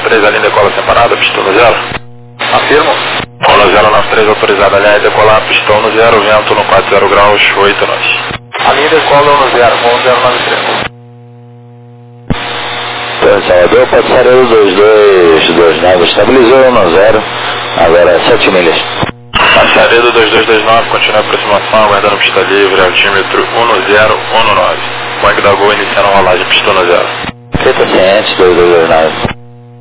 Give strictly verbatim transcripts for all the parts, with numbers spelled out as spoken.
três, a linha decola separada, pistão no zero. Afirmo. Cola zero nove três autorizada, aliás, decolar, pistão no zero, vento no quatro zero graus, oito nós. A linha decola no zero, com zero nove três. Salvador, passareiro dois dois dois nove, estabilizou no zero, agora sete milhas. Passareiro dois dois dois nove, continua a aproximação, aguardando pista livre, altímetro um zero um nove. Banco da Gol iniciando a rolagem, pistão no zero. Feita ciente, dois dois dois nove.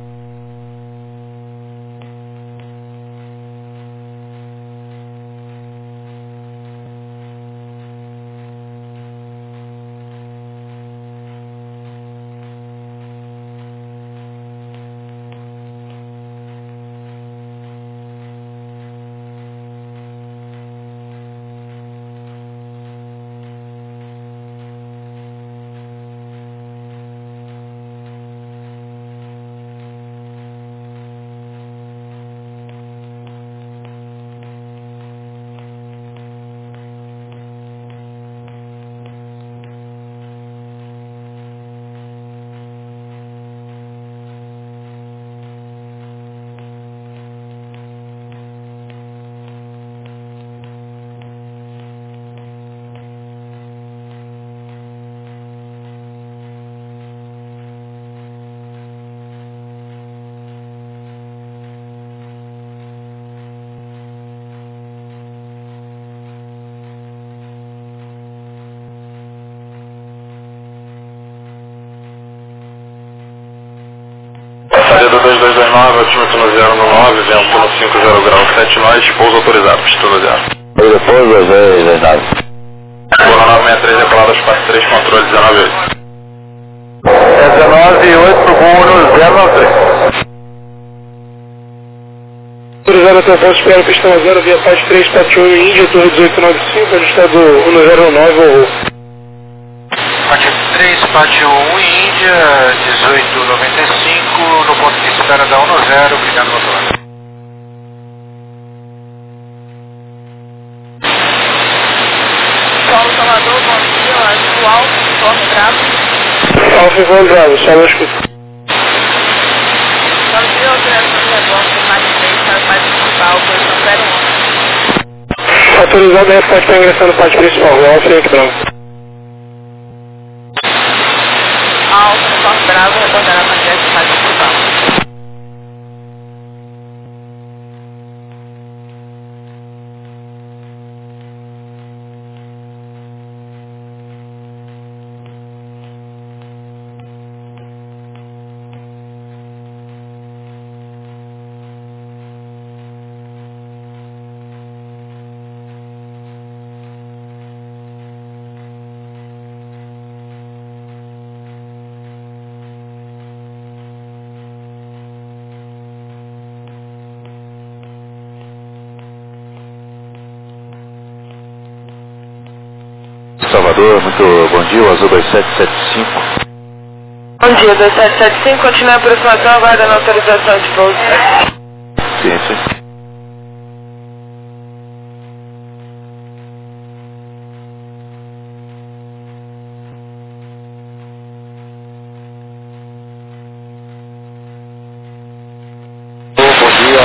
Passareiro dois dois dois nove, altímetro no zero no nove, vento no cinco zero graus, sete nós, pouso autorizado, pistão no zero. E depois dois dois dois nove. Cola nove seis três, decolado aos quatro três, controle dezenove oito. É dezenove oito, voo no zero nove três. Autorizado, atenção, espera, pistão zero, via Paz três, Pátio um, Índia, torre dezoito noventa e cinco, ajustado um zero nove, ou... Pátio três, Pátio um, Índia, dezoito noventa e cinco, no ponto de espera da um zero, obrigado, motor. Paulo Salvador, bom dia, Azul Alto, Torre Bravo. Alfa e Voo Bravo, só não escuta. Bom dia, operação de reboque, mais três, para o pátio principal, posição zero um. Autorizado, a pode estar ingressando no pátio principal, Alfa e Bravo. Alto, Torre Bravo, retornará para o pátio principal. Salvador, muito bom dia, o Azul dois sete sete cinco. Bom dia, dois sete sete cinco, continua a aproximação, aguardando autorização de pouso. Sim, sim. Bom dia,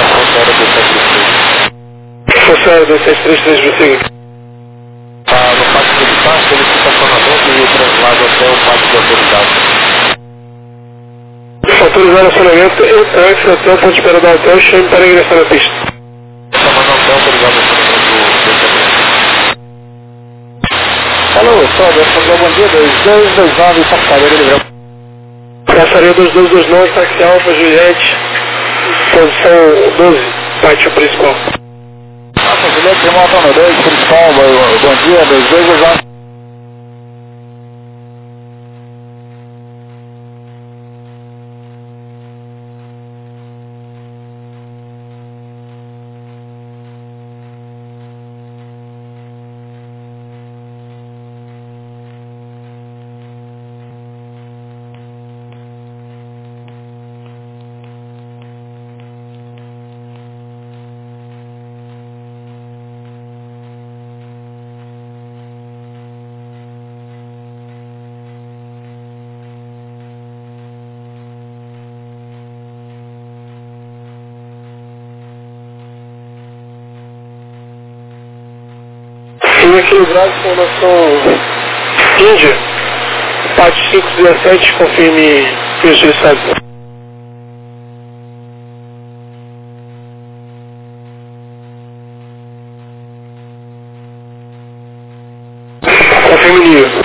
Força Aérea dois sete três três. Força Aérea dois sete três três, prossiga. Tá no pátio militar, solicita acionamento e traslado até o pátio de autoridade. Autorizar acionamento e táxi até o ponto de espera do hotel, chame para ingressar na pista. Chamando até autorizado acionamento do Alô, Salvador, bom dia, dois dois dois nove, passareiro livrão. Passareiro dois dois dois nove, táxi Alfa, Juliette, posição doze, pátio principal. Nossa, Juliette, Remoto dois, principal, bom dia, dois dois dois nove. Lima Kilo Bravo, formação Índia, parte cinco dezessete, confirme preço de estado. Confirme nível.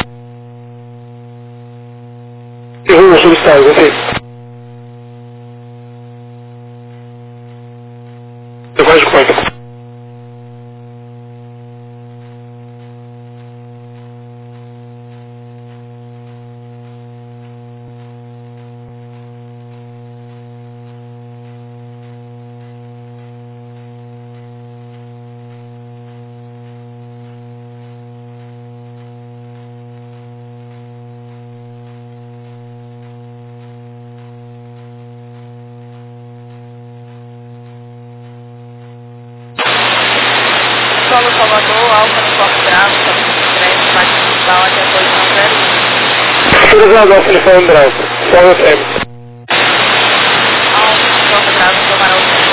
E rumo sobre estado, confirme. Depois de conta. Solo Salvador, Alfa no Porto Bravo, três, parte principal até a posição zero um. Cruzado Alfa no Porto Bravo, Follow F M. Alfa no Porto Bravo, tomará o centro.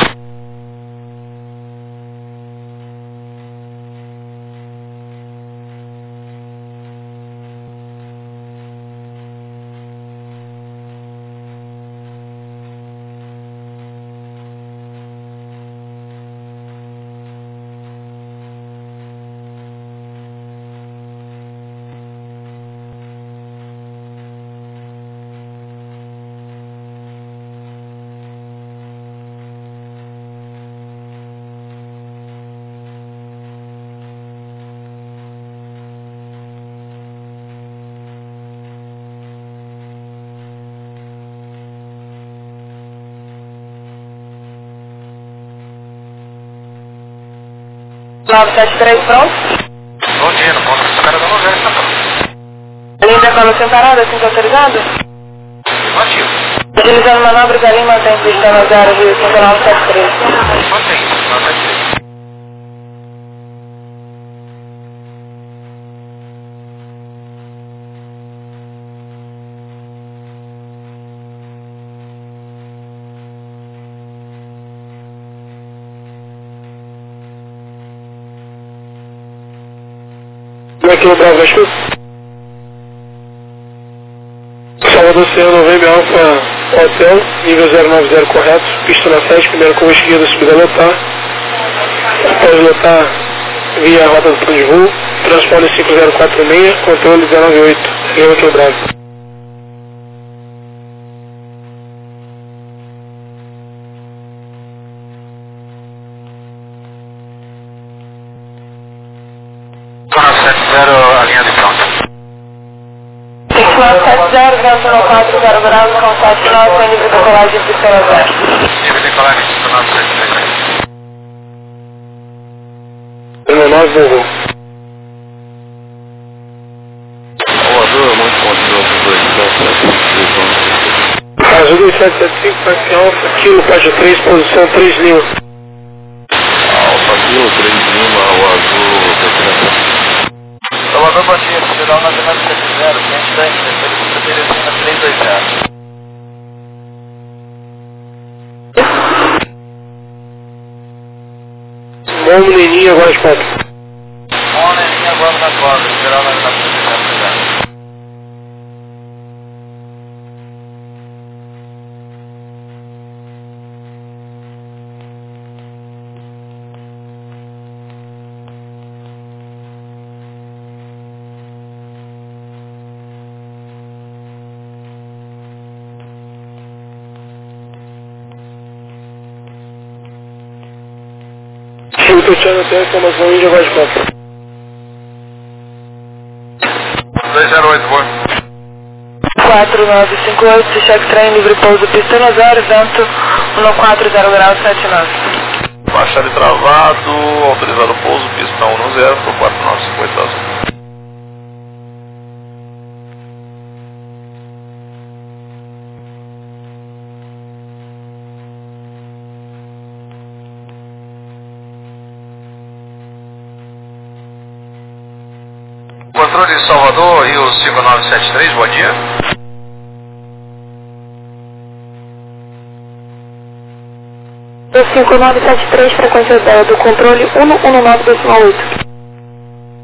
nove sete três, pronto? Bom dia, não posso esse cara da novela, tá bom. Linda com a luz parada, assim autorizado? Ativo. Utilizando manobras ali, mantém pista no zero, Rio cinco nove sete três. Mantém, nove sete três. Lima Kilo Bravo, escuta. Salvador Oceano, Novembro Alfa Hotel, nível zero nove zero correto, pista na sete, primeira curva esquerda, subida a lotar. Após lotar, via a rota do plano de voo, transponder cinco zero quatro seis, controle zero nove oito, Lima Kilo Bravo. nove sete zero, alinhado e pronto. nove sete zero, vento no quatro zero graus, com sete nove, sem nível de decolagem de pista no zero. Nível de decolagem de nove sete três. Lima nove, voo. Salvador, muito bom de novo, dois, Azul dois sete sete cinco, táxi Alfa, Kilo, faixa três, posição três, Lima. Alfa Kilo, três Lima, o azul, Salvador, bom dia, Federal Nacional sete zero, frente da Independência Teresina três dois zero. Momo Neninha, agora de ponto. Mona, linha agora na quadra, Federal Nacional sete zero. Chego Tutiano até a informação Índia, agora de ponto. dois zero oito, boa. quatro nove cinco oito, cheque trem, livre pouso, pista no zero, vento um quatro zero graus, sete nove. Baixa de travado, autorizado o pouso, pista um no zero, para quatro nove cinco oito azul. Controle de Salvador, Rio cinco nove sete três, bom dia. cinco nove sete três, frequência do controle um um nove decimal oito.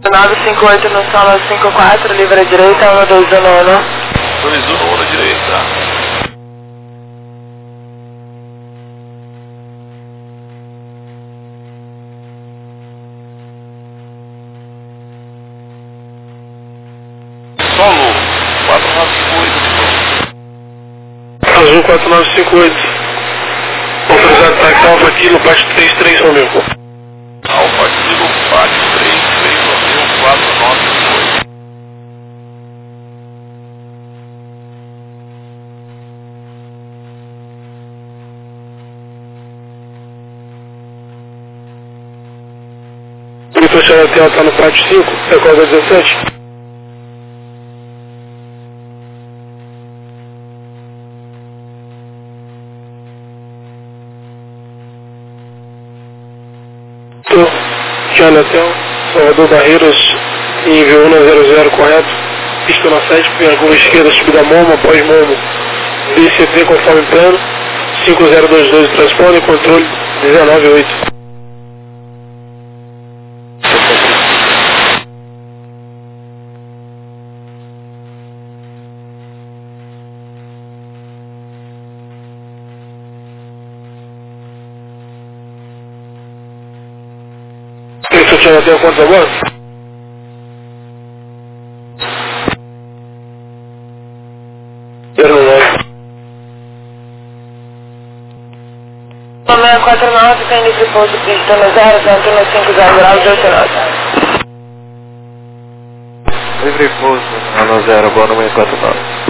nove cinco oito no solo cinco quatro, livre à direita, um dois um um. dois um um na direita. Solo quatro nove cinco oito. Azul quatro nove cinco oito. Autorizado ataque Alfa Kilo, parte três três Romeu. Alfa Kilo, parte três três Romeu, quatro nove cinco oito. O Vitor Hotel está no pátio cinco, recorda dezessete. Charlie Hotel, Salvador Barreiras, nível um zero zero correto, pista na sete, primeira curva esquerda, subida Momo, após Momo, B C P conforme plano, cinco zero dois dois transponder, controle dezenove oito. Isso tinha até quantos agora? zero nove. seis quatro nove, tem livre pouso pista no zero, tanto no cinco zero graus de oito nove. Livre pouso no zero, agora no seis quatro nove.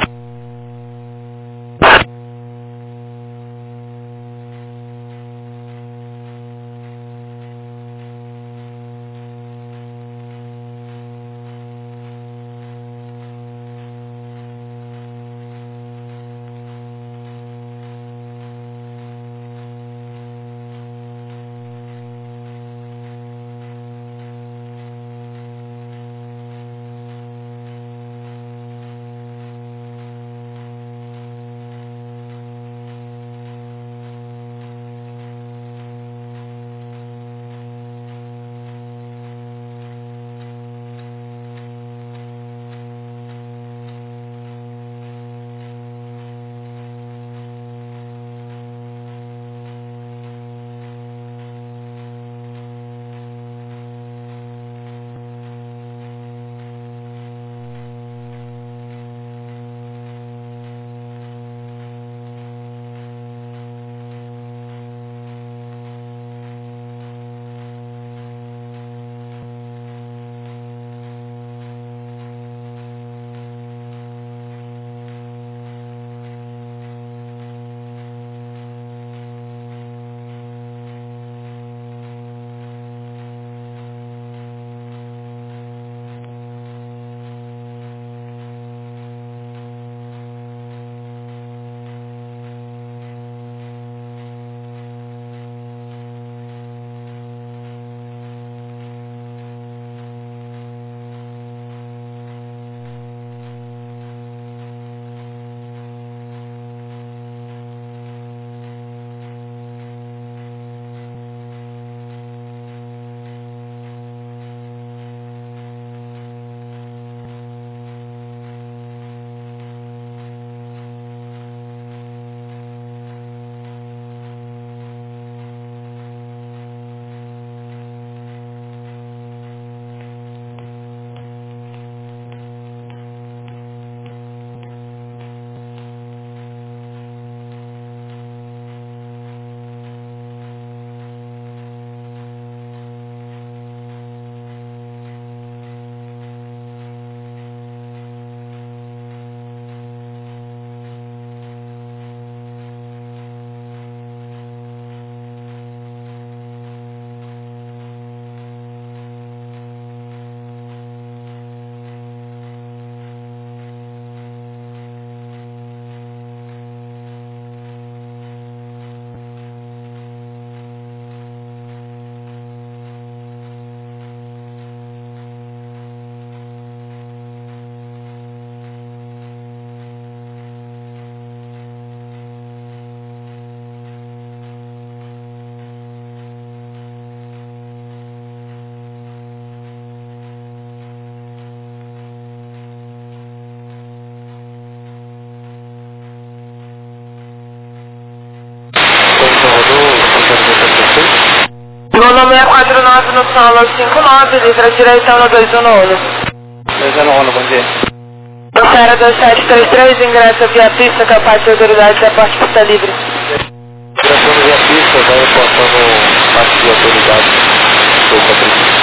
transição no cinco nove, livre a direção no dois um um. dois zero um, bom dia. Opera dois sete três três, ingressa via pista, capaz de autoridade da parte pista livre. Ingressando via pista, vai reportando parte de autoridade. Sou Patrícia.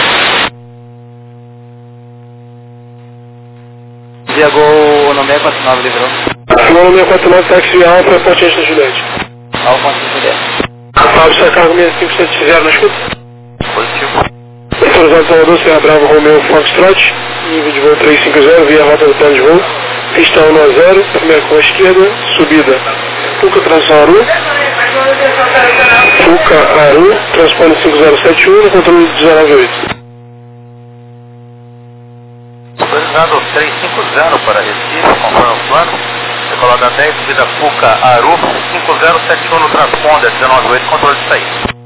Via Gol no seis quatro nove, livrou. Gol seis quatro nove, táxi via Alfa, Ponte da Juliette. Alfa, Juliette. Fábio, sai cargo seis cinco sete zero na escuta. Positivo. Autorizado Salvador, Serra Bravo, Romeo, Foxtrot. Nível de voo trezentos e cinquenta, via rota do plano de voo. Pista um a zero, primeira com a esquerda, subida. Fuca, transição Aru. Fuca, Aru, transpone cinco zero sete um, controle dezenove oito. Autorizado trezentos e cinquenta para Recife, conforme o plano. Decolada dez, subida Fuca, Aru, cinco zero sete um no transponder, dezenove oito, controle de saída.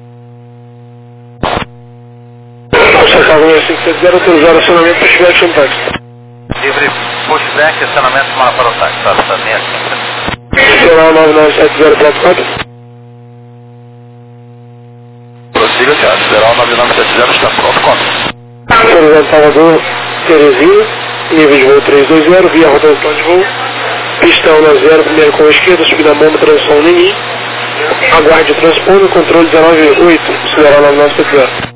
Sai seis cinco sete zero, autorizado acionamento para estiver action táxi. Livre pushback, acionamento semana para o táxi, tá? Tá bem assim. Será nove nove sete zero quatro quatro. Prossiga, senhor. Sideral nove nove sete zero está pronto, conta. Autorizado Salvador, Terezinha, nível de voo trezentos e vinte, via rota do plano de voo. Pista um a zero, primeiro com a esquerda, subida bomba, transição Nini. Aguarde o transponder, controle dezenove oito, sideral nove nove sete zero.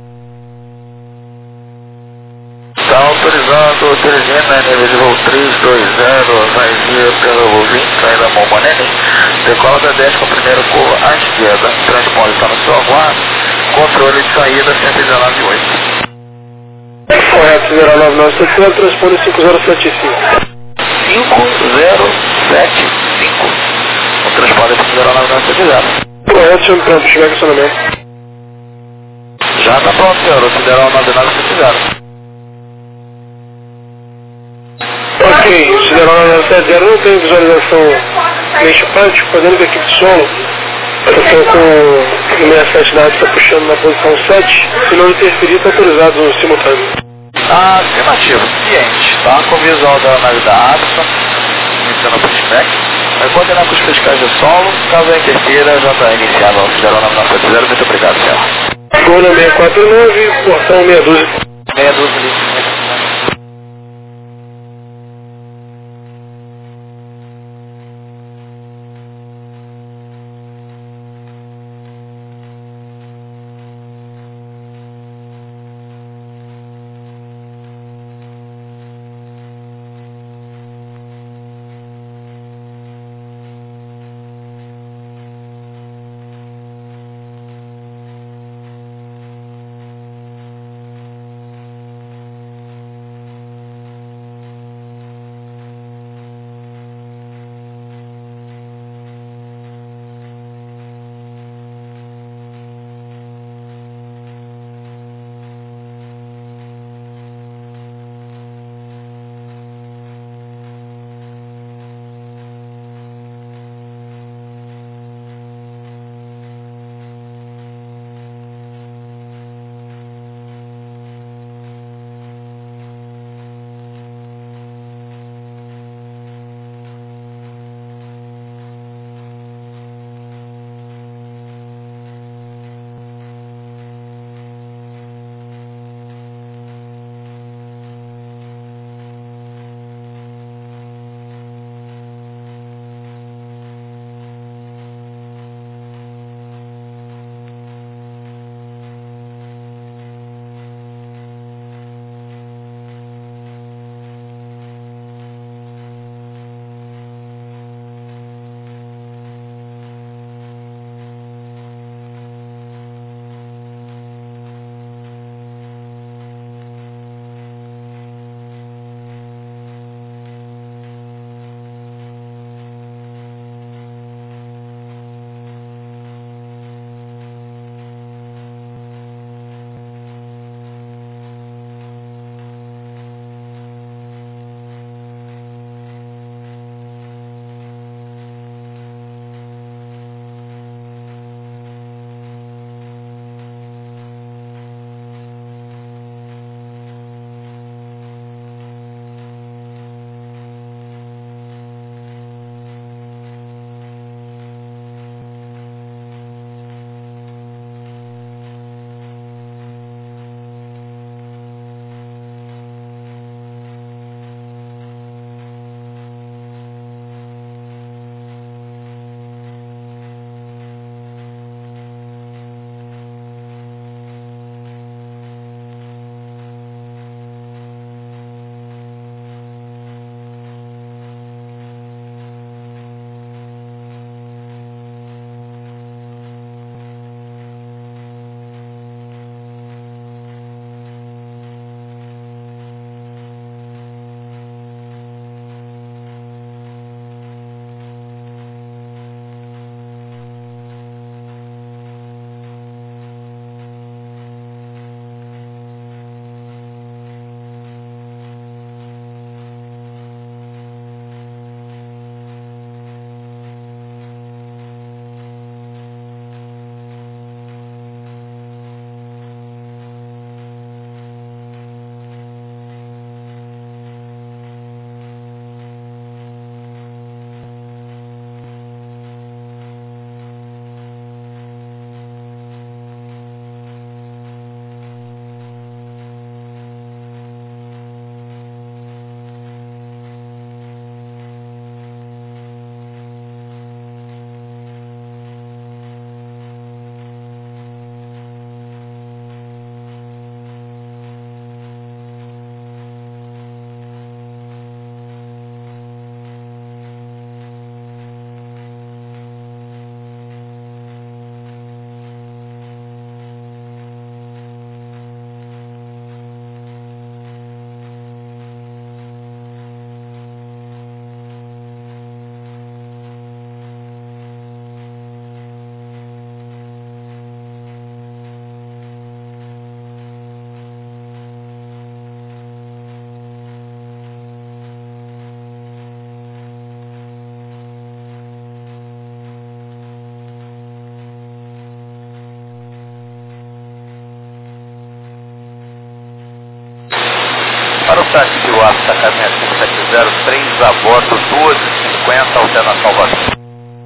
Está autorizado, Teresina, nível de voo trezentos e vinte, vai vir pelo voo vinte, saída bomba Nini. Decola da dez com o primeiro curva à esquerda, transponder está no seu aguardo, controle de saída cento e dezenove oito. Correto, sideral nove nove sete zero, transponder cinco zero sete cinco. cinco zero sete cinco. O transponder para sideral nove nove sete zero. Correto, chame pronto, estiver acionamento. Já está pronto, senhor, o sideral nove nove sete zero. Ok, sideral nove nove sete zero não tem visualização neste pátio, podemos a equipe de solo. Eu estou com o sessenta e sete da está puxando na posição sete, se não interferir, está autorizado no simultâneo. Afirmativo, ciente, tá? Com o visual da nave da Adson, iniciando o pushback. Vai coordenar com os fiscais de solo, caso a interfira, já está iniciado o sideral nove nove sete zero. Muito obrigado, senhor. Gol na seis quatro nove, portão meia dúzia. Meia dúzia ali. Para o táxi o aço da caminhonete cinco sete zero três a bordo, duas e cinquenta, altera Salvador.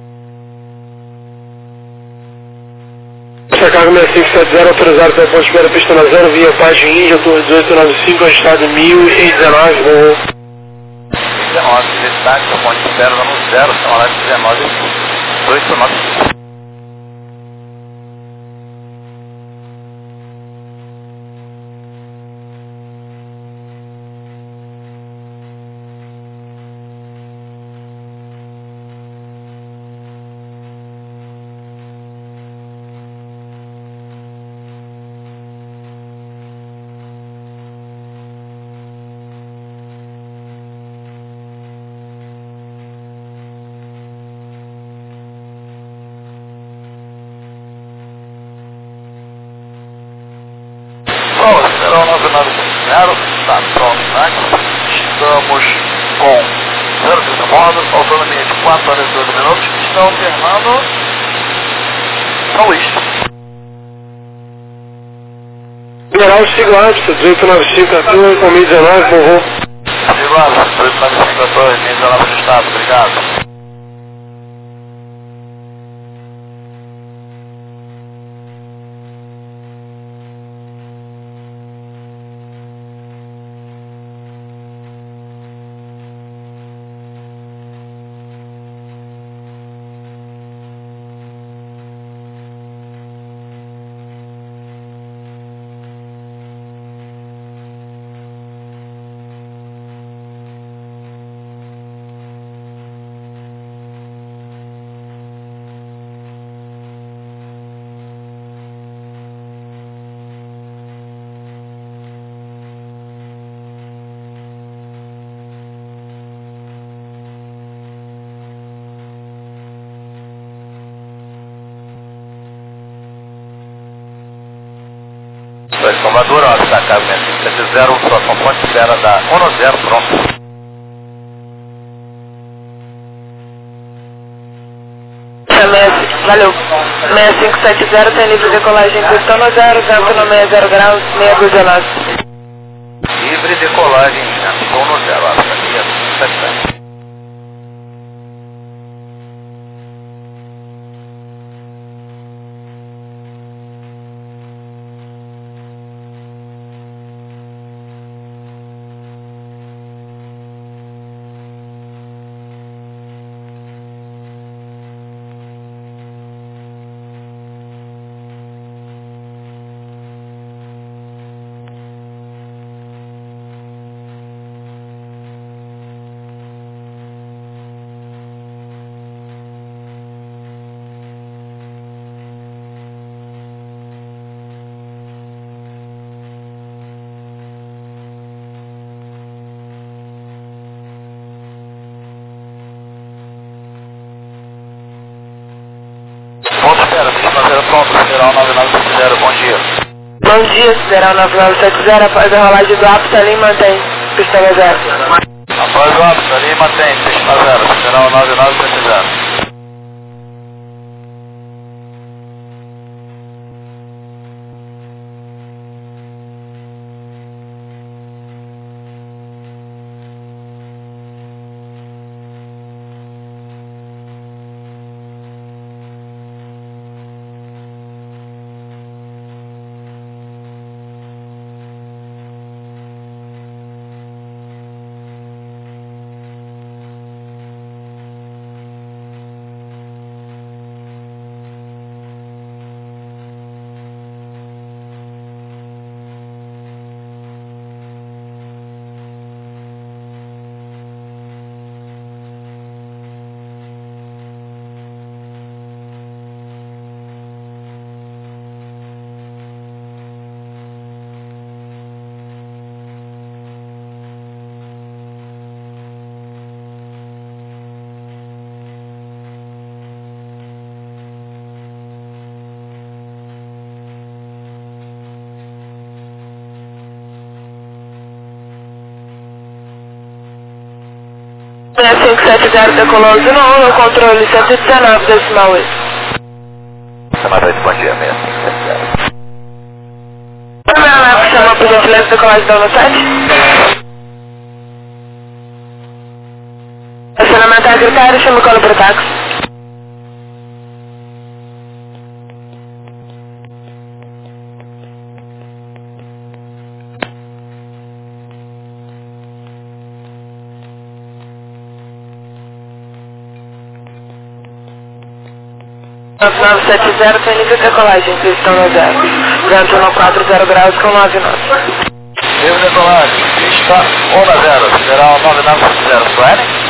Essa carga seis cinco sete zero, autorizado pela ponte espera, pista na zero, via Página Índia, turno dezoito noventa e cinco, estado mil e dezenove, voo. dezenove, detalhe, a ponte espera no zero, são horários dezenove e dezoito noventa e cinco. zero nove nove zero, está pronto, né? Estamos com zero cinco modos, autonomia de quatro horas e doze minutos, está alternando ao isto. Mineral Sigla Ápista, dezoito noventa e cinco, atua com mil e dezenove, bom voo. Sigla Ápista, dezoito noventa e cinco, atua em mil e dezenove do estado, obrigado. Salvador, ó, está casa cinco sete zero, próxima ponte espera da um zero, pronto. Valeu. seis cinco sete zero tem livre decolagem pista no zero, vento no sessenta graus, seis dezenove. Livre decolagem, vento no zero, ó, está aqui, cinco sete zero. Ponto espera, pista pronto, Sideral nove nove sete zero, bom dia. Bom dia, Sideral nove nove sete zero, após a rolagem do Apta ali, mantém, pista no zero. Após o Apta ali, mantém, pista no zero, Sideral nove nove sete zero. seis cinco sete zero decolou zero um, no controle cento e dezenove, decimal oito. Decimal oito, bom dia, seis cinco sete zero. Primeira nave, chama por gentileza, decolagem da sete. Secretário, chama o colo para táxi. nove nove sete zero, tem nível de decolagem, pistão no zero. Vento no quatro zero graus com nove knots. Nível de decolagem, pista um na zero, sideral nove nove sete zero, planning.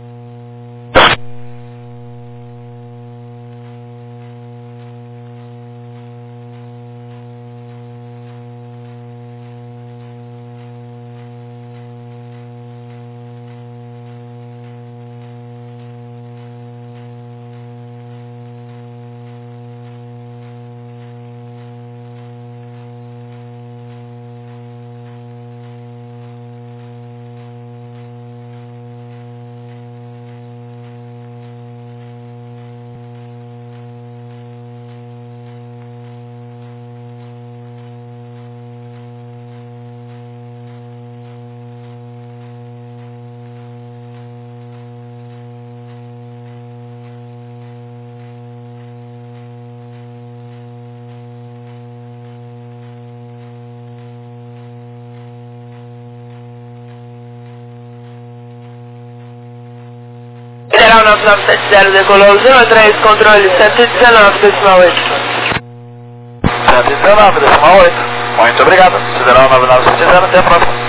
Federal nove nove sete zero, decolou zero três, controle cento e dezenove, decimal oito. cento e dezenove, decimal oito. Muito obrigado. Federal nove nove sete zero, até a próxima.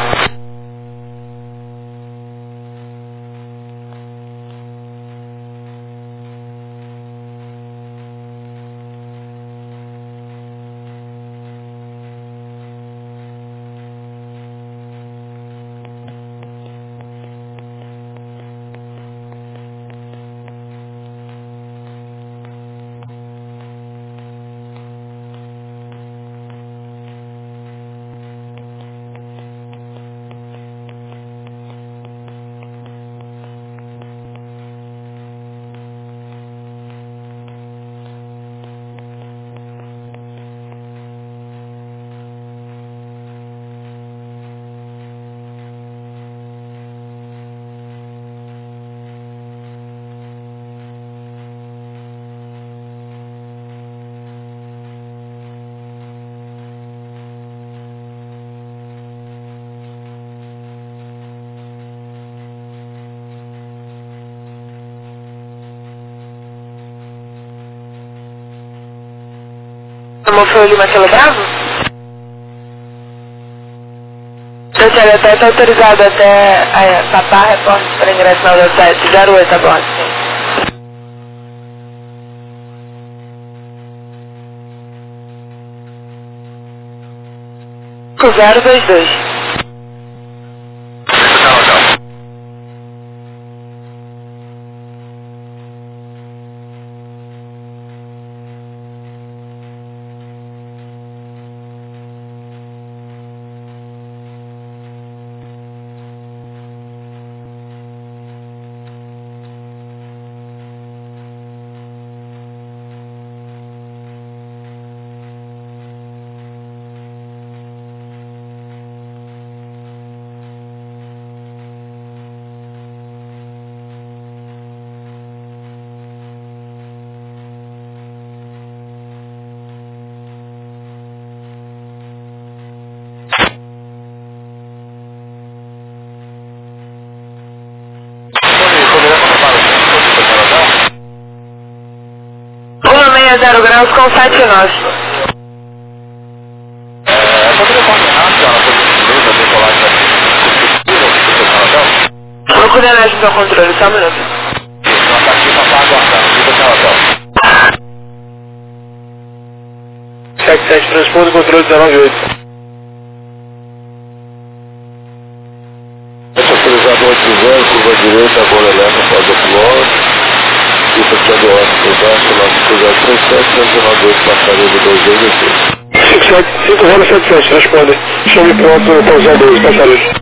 Tomou foi o Lima Kilo Bravo? Gente, até está autorizado até a Papá Repórter para ingresso na hora sete zero oito a bordo, sim. zero dois dois. zero graus com sete nove. É, poderia confirmar se ela foi da decolagem da Procure análise do controle, só um minuto. Ela está aqui para estar aguardando. Fica sem hotel. sete sete, transponder controle dezenove oito. Esse autorizado oito zero, curva direita, agora leva após o piloto. Pista aqui é do Oeste, Silvestre, nosso zero três sete, dezenove oito, passaria de dois dois seis. cinco zero sete sete, responde. Chame pronto, pousar dois, passageiro.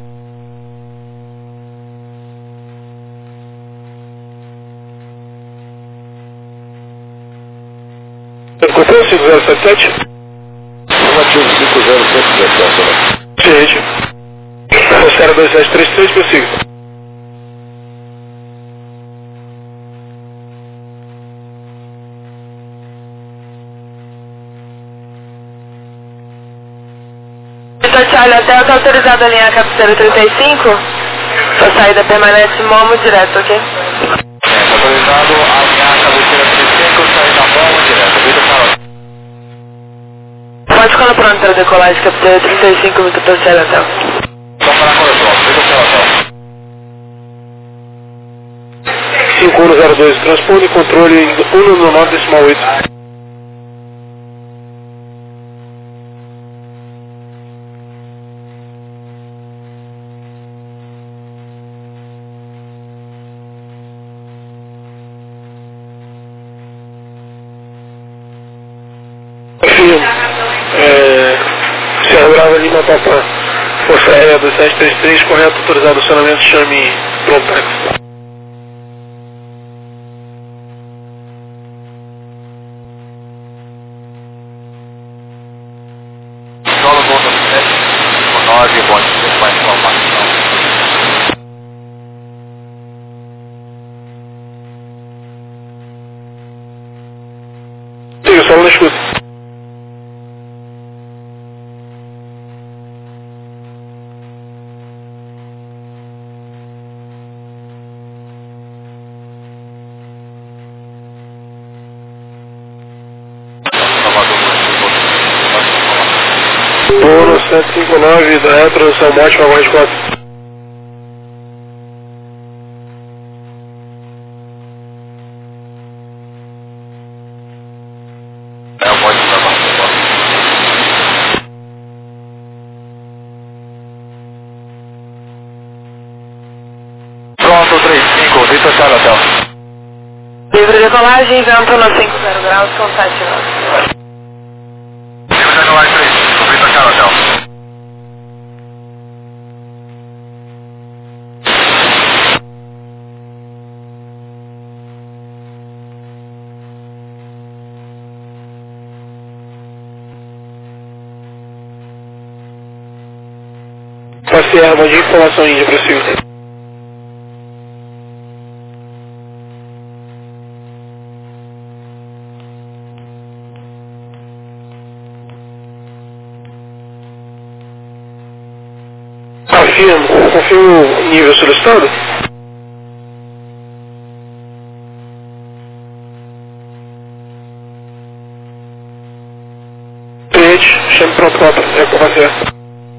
Encontrou cinco zero sete sete? Informativo cinco zero sete sete, né? Ciente. Rossera dois sete três três, prossiga. Hotel, está autorizado a alinhar a cabeceira trinta e cinco? Sua saída permanece Momo direto, ok? Está autorizado a alinhar a cabeceira trinta e cinco, saída Momo direto. Vitor Charlotte. Pode quando pronto para decolagem, cabeceira trinta e cinco, Vitor Torcelo Hotel. Vamos para a correção, Vitor Charlotte. cinco um zero dois, transpone controle um no nove decimal oito. É, Serra Brava Lima Papá, Força Aérea do sete três três, correto, autorizado acionamento, chame Prontex. Solo volta sete cinco nove, pode ser mais informação. Siga, solo na escuta. Bônus sete cinco nove da transição Monte para mais quatro. É o monte para baixo. Pronto, trinta e cinco, Vitor Charlotte Hotel. Livre decolagem, vento no cinquenta graus com sete nove. Livre decolagem trinta e cinco, Vitor Charlotte Hotel. Passei a arma de informação índia para o Silvio. Afirmo, confirmo o nível solicitado. Cliente, chame pronto, nota, é com você.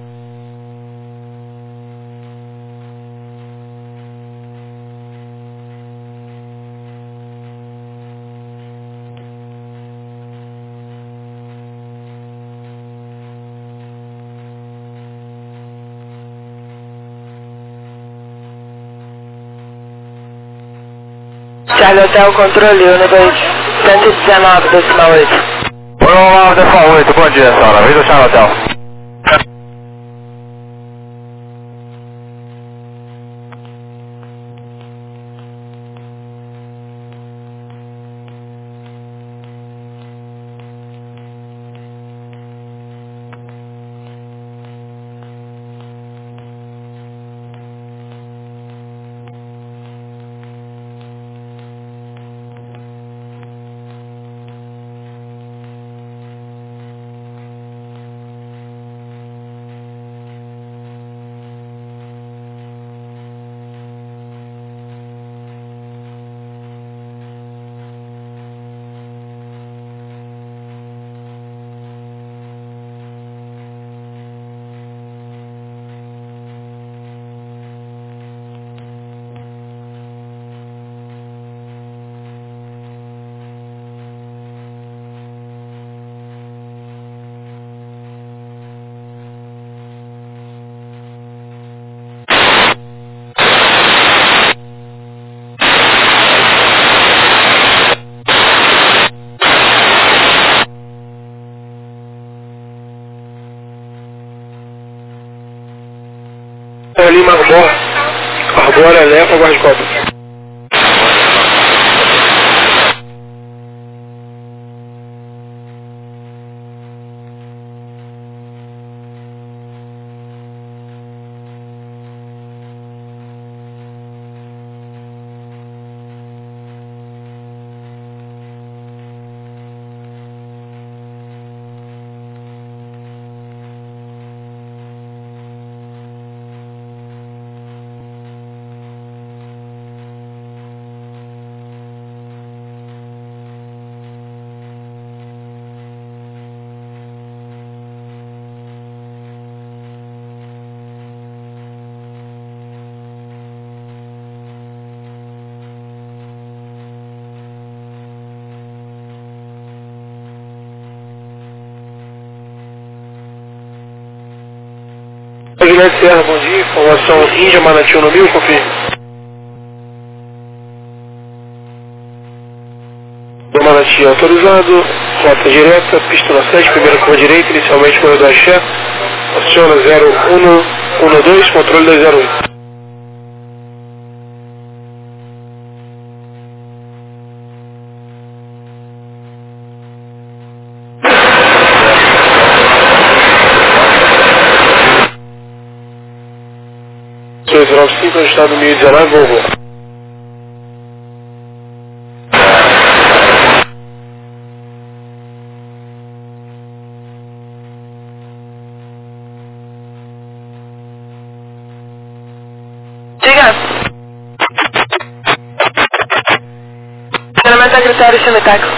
Charlie Hotel, controle, Unibase cento e dezenove decimal oito. Olá, decimal oito, bom dia, senhora. Vitor Charlotte Hotel. Lima Arbor, Arbor, Alepa, Guarda-Costa. Juliette Serra, bom dia. Informação Índia Manati no mil, confirme. Do Manati autorizado, rota direta, pista na sete, primeira curva direita, inicialmente corredor Axé. Aciona zero um um dois, controle dois zero oito. dois nove cinco, estado mil e dezenove, Volvo. Diga. Estacionamento a critério Chimitaco.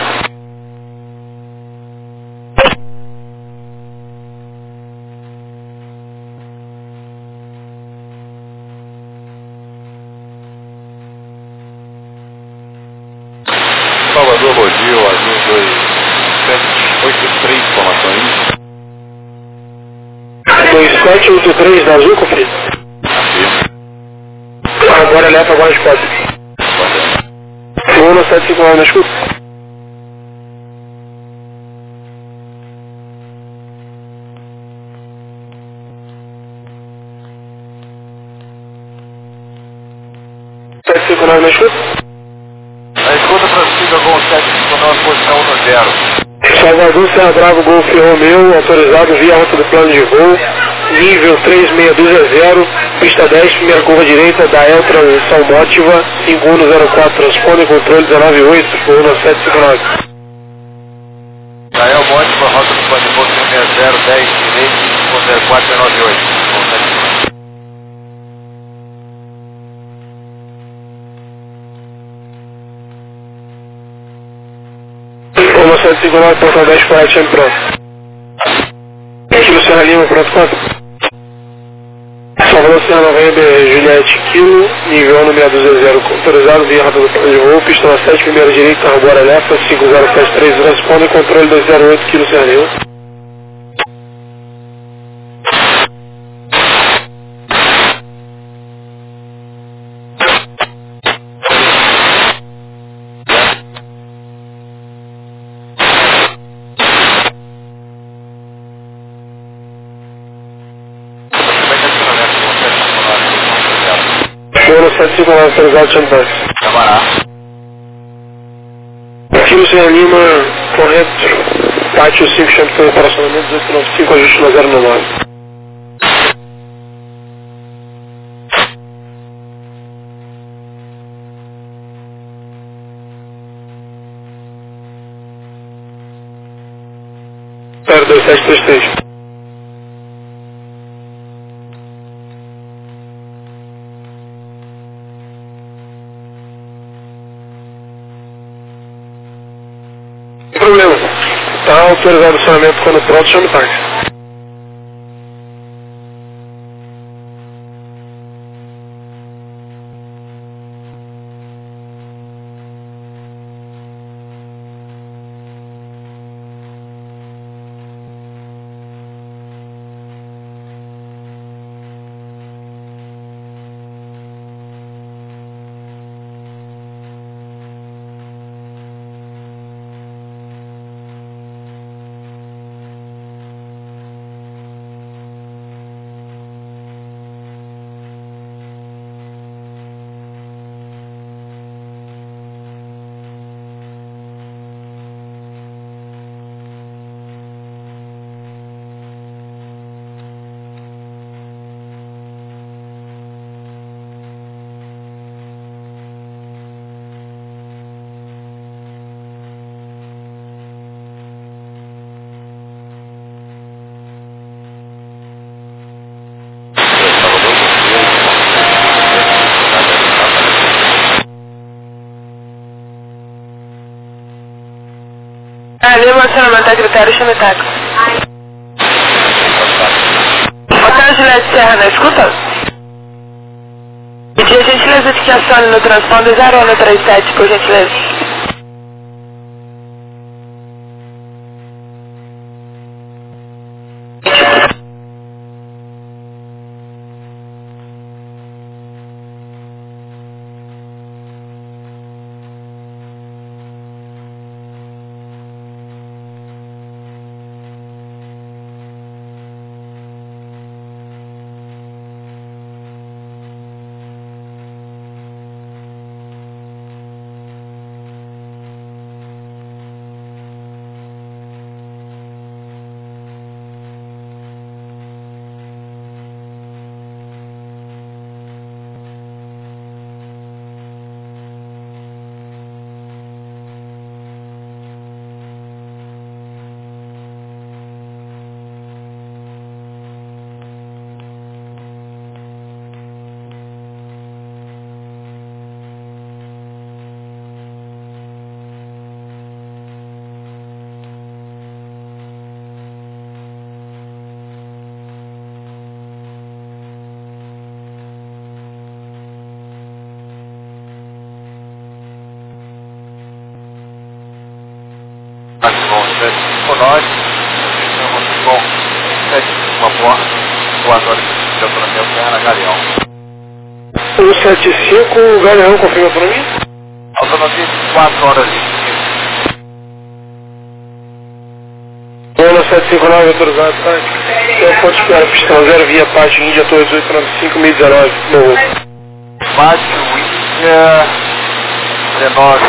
Salvador, bom dia, o Azul dois sete oito três, informação aí. dois sete oito três da Azul, conferido. Agora leva agora de quatro. um sete cinco nove na escuta. sete cinco nove na escuta. A escuta prossiga com sete cinco nove, posição um zero. Salvador, Serra Bravo, Golf Romeu, autorizado via rota do plano de voo, nível três seis dois zero, pista dez, primeira curva direita, da El Transição Mótiva, cinco um zero quatro, transponder, controle dezenove oito, um sete cinco nove. Da El Mótiva, rota do plano de voo cinco seis zero, dez, direito, cinco um zero quatro, nove oito. um sete cinco nove, portão dez, para time pronto. Kilo Serra Lima, pronto, quanto? Salvador Serra November, Juliette Kilo, nível número dois zero, autorizado via rota do plano de voo, pista na sete, primeira direita, agora leva, cinco zero sete três, responde, controle dois zero oito, Kilo Serra Lima. sete cinco nove, autorizado, Chantas. Camará. Kilo Serra Lima, correto. Pátio cinco, Champions, operacionamento dezoito noventa e cinco, ajuste na zero nove. zero dois sete três três. Problema. Tá autorizado o acionamento quando pronto, chame o táxi. Ali o acionamento a critério Chimitaco. Hotel Juliette Serra, na escuta? Pedir a gentileza de que acione no transponder zero um três sete, por gentileza. Máximo sete cinco nove, estamos com sete cinco porta, quatro horas de autonomia Serra Galeão. um sete cinco, Galeão, confirma para mim? Autonomia de quatro horas e cinco. Bola sete cinco nove, autorizado, tá? Eu ponto espera, pistão zero, via Pátio Índia, Torre dezoito nove cinco, mil e dezenove, morro. Pátio Índia, dezenove,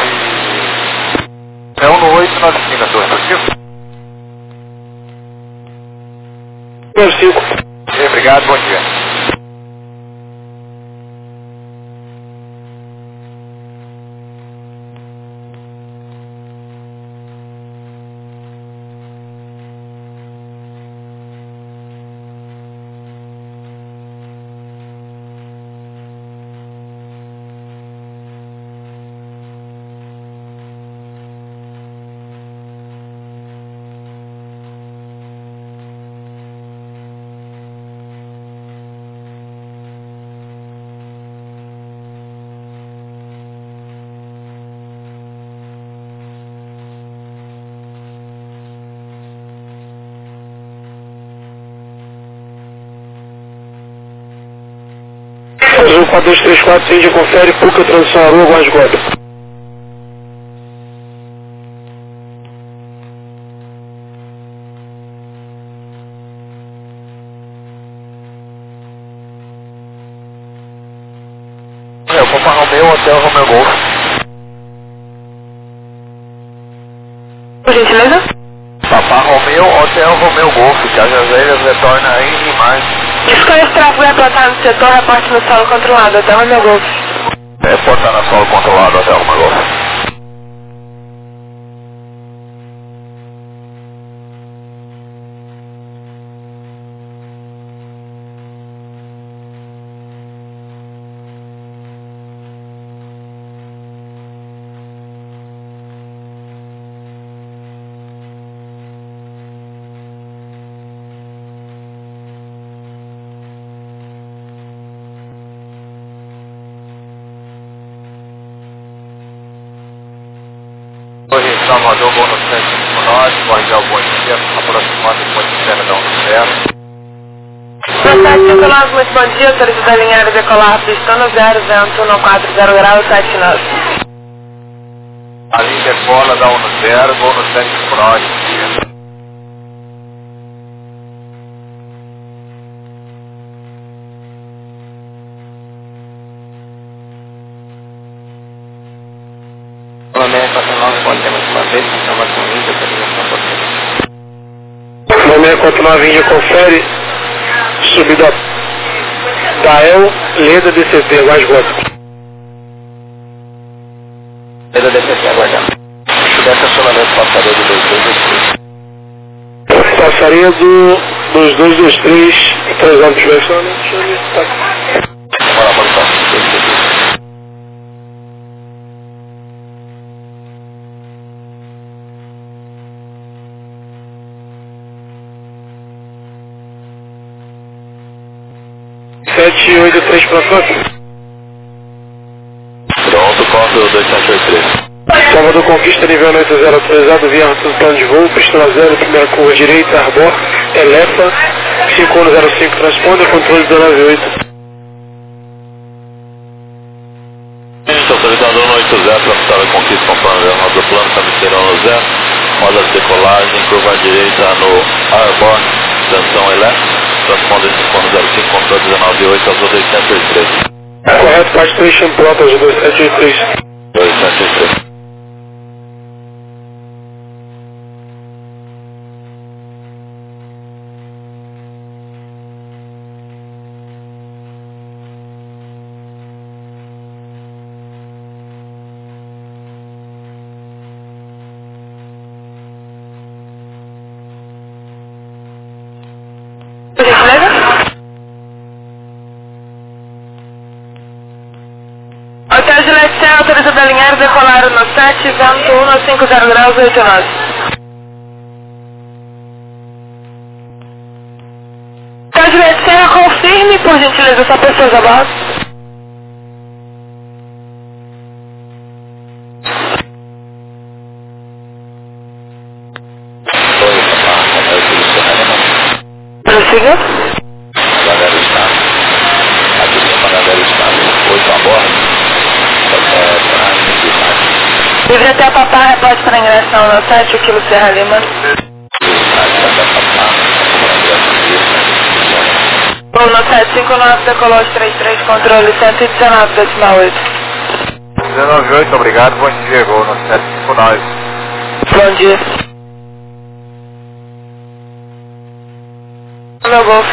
é um no oito nove cinco, Torre, positivo? nove cinco. Obrigado, bom dia. Azul quatro dois três quatro, Índia, confere, Puca, transição Aroa, Guarda Gota. Eu vou para Romeu, Hotel Romeu Golf. Por gentileza? Papá Romeu, Hotel Romeu Golf, que as Azeiras retorna aí em mais. Escolha esse tráfego reportar no setor, reporte no solo controlado, até o meu golf. Reportar na solo controlado, Hotel Romeu Golf. Torre Salvador, voo no sete cinco nove, corrigir o bom dia, aproximando o ponto de espera da um zero. No sete cinco nove, muito bom dia, autorizado a linha aérea decolar, pista no zero, vento no quatro zero grau, sete nove. A linha decola da um zero, voo no sete cinco nove. seis quatro nove, Índia, confere, subida da El, Leda D C T, Guarda Gota. Leda D C T, aguardando. Subir estacionamento passaria do dois dois dois três. Passaria do dois dois dois três, autorizado de estacionamento, deixa eu ver, tá. Bora, bora, bora. sete oito três para frente. Pronto, quatro dois sete oito três. Salvador Conquista, nível oito zero autorizado, via rota do plano de voo, pista zero, primeira curva direita, Arbor, Elefa, cinco um zero cinco, transponder, controle dezenove oito. Autorizado no oito zero, para Conquista, conforme a rota do plano, cabeceira no zero, roda de decolagem, curva direita no Arbor, tensão elétrica. Transponder cinco um zero cinco, controle dezenove oito, azul dois sete oito três. Correto, parte três, Champlota, azul dois sete oito três. dois sete oito três. Por gentileza? Hotel Gillette Céu, autorizado a linha aérea decolar no sete, vento um no cinco zero graus, oito nove. Hotel Gillette Céu, confirme, por gentileza, só pessoas a bordo. Siga. Galera está. Aqui tem uma galera está. oito a bordo. É, para Livre até Papá, reporte para ingressão no sete, o quilo Serra Lima. Voo no sete cinco nove, decolou os trinta e três, controle cento e dezenove, decimal oito. dezenove oito, obrigado, bom dia, gol no sete cinco nove. Bom dia. Meu Golf.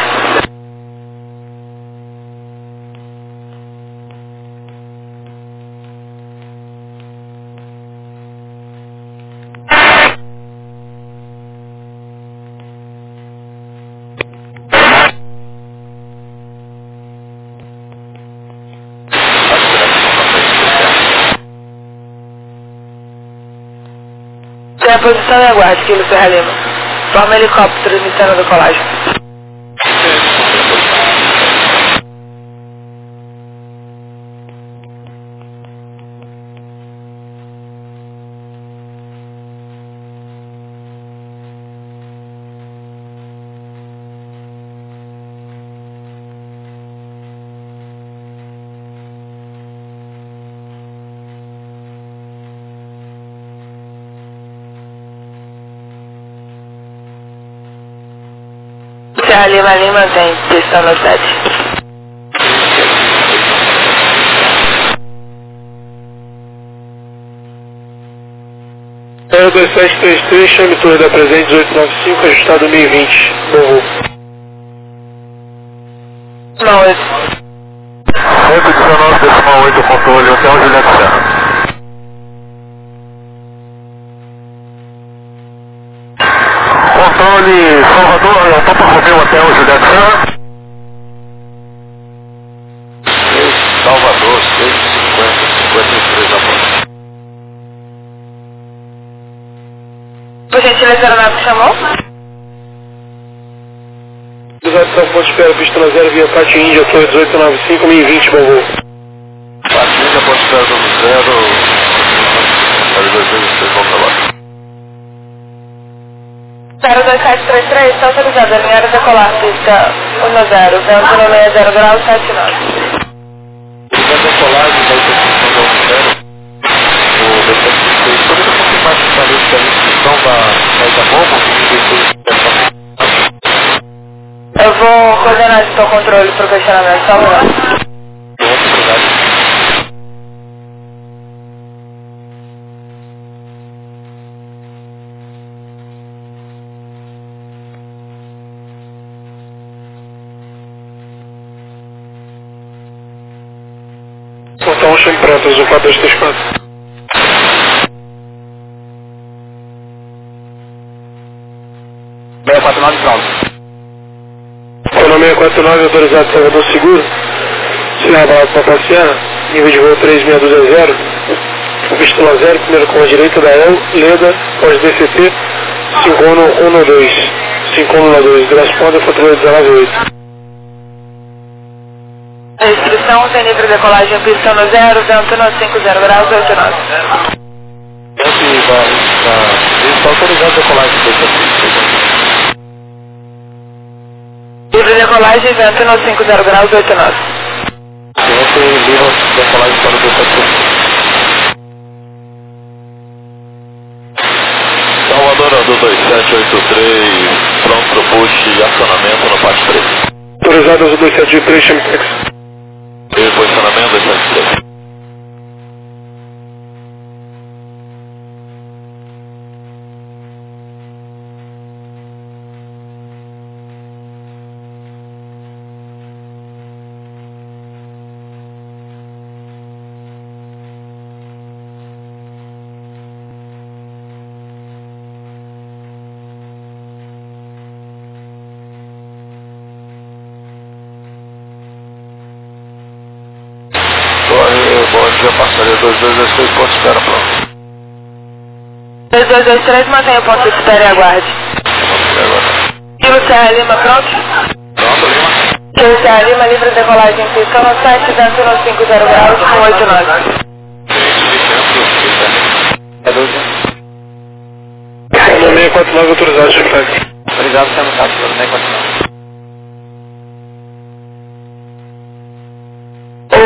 Tem a posição e aguarde, quilo Serra Lima. Forma helicóptero iniciando a decolagem. Serra Lima Lima tem pistão no sete. zero dois sete três três, chame torre da presente dezoito noventa e cinco, ajustado mil e vinte. Bom voo. Não, oito. oito dezenove, decimal oito, controle, Hotel Juliette Serra. Controle Salvador, é Papa Romeu Hotel Juliette Serra. Salvador, seis cinquenta, cinquenta e três a bordo. Por gentileza, a aeronave que chamou? Desação, ponto de espera, pista na zero, via Pati Índia, torre dezoito noventa e cinco, mil e vinte, bom voo. Patinha, ponto de espera do zero. L dois dois seis, volta lá. zero dois sete três três, está autorizado a alinhar e decolar, pista um zero, vento no meio zero grau, sete nove. A decolagem da interseção da um zero, o B sete seis, poderia confirmar que está lista a inscrição da saída Momo? Eu vou coordenar esse teu controle para o questionamento, só um minuto. Muito obrigado. Portão chame pronto, azul quatro dois três quatro. seis quatro nove, pronto. Portão seis quatro nove, autorizado Salvador Seguro. Serra Balado para passear, nível de voo três seis dois zero. Pista zero, primeiro com a direita da E L, Leda, pós D C T, cinco um um dois. cinco um dois, Grasponda, controle dezenove oito. Restrição, tem livre decolagem, pista no zero, vento no cinco zero graus, oito nove. Esse da, da, ele está autorizado a decolagem dessa pista. Livre decolagem, vento no cinco zero graus, oito nove. Esse livre decolagem para o B sete seis. Salvador, Azul dois sete oito três, pronto para o push e acionamento no parte três. Autorizado Azul dois sete oito três, chame táxi. E posicionamento dois sete três. Bom dia, passaria dois dois dois três, ponto de espera, pronto. dois dois dois três, mantenha o ponto de espera e aguarde. Kilo Serra Lima, pronto? Pronto, Lima. Kilo Serra Lima, livre decolagem, pista no sete, vento no cinco zero graus, com oito nove. É doze. seis quatro nove, autorizado, chame táxi. Obrigado, chama o táxi, seis quatro nove.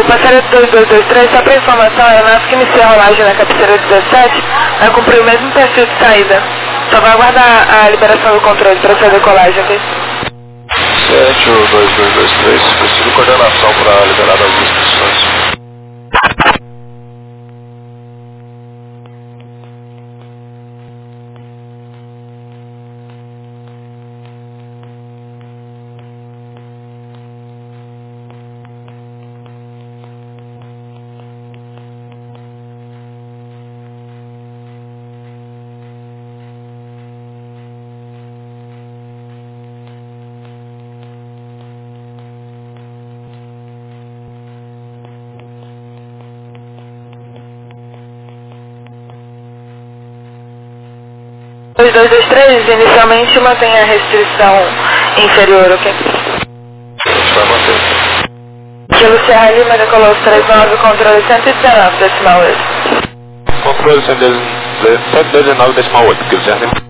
passageiro dois dois dois três, só para informação, a aeronave que inicia a rolagem na cabeceira dezessete vai cumprir o mesmo perfil de saída. Só vai aguardar a liberação do controle para sua decolagem, ok? sete dois dois dois três, preciso de coordenação para liberar as instruções. dois dois dois três, inicialmente mantém a restrição inferior, ok? A gente vai manter. Kilo Sierra Lima, decolou três nove, controle cento e dezenove, decimal oito. Controle cento e dezenove, decimal oito, Kilo Sierra Lima.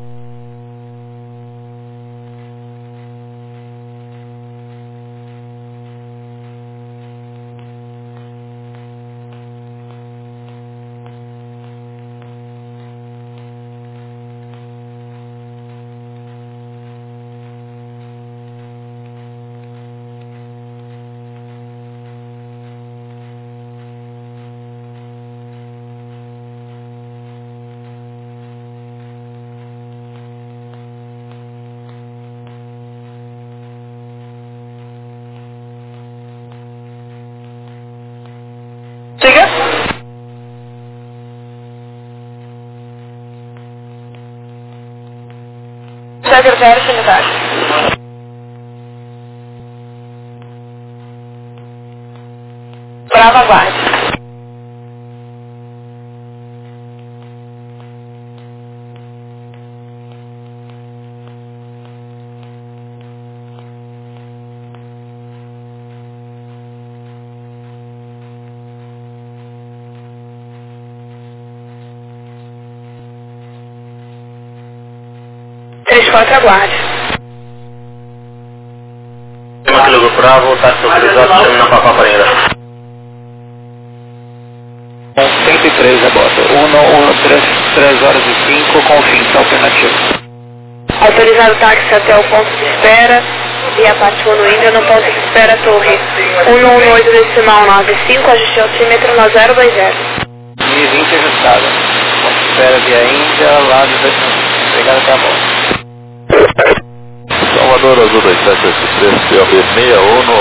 Siga. Secretário sanitário. Brava Guarda. três quatro, aguarde. Kilo Bravo, está estabilizado, terminando para a Paparinha. cento e três a bordo. um, três horas e cinco com fins alternativos. Autorizado o táxi até o ponto de espera e a parte no Índia no ponto de espera torre um um oito decimal nove cinco, ajuste altímetro no zero dois zero. e vinte ajustada. Ponto de espera via Índia, lado de pegada até a bordo. Salvador Azul dois sete oito três, P O B seis um,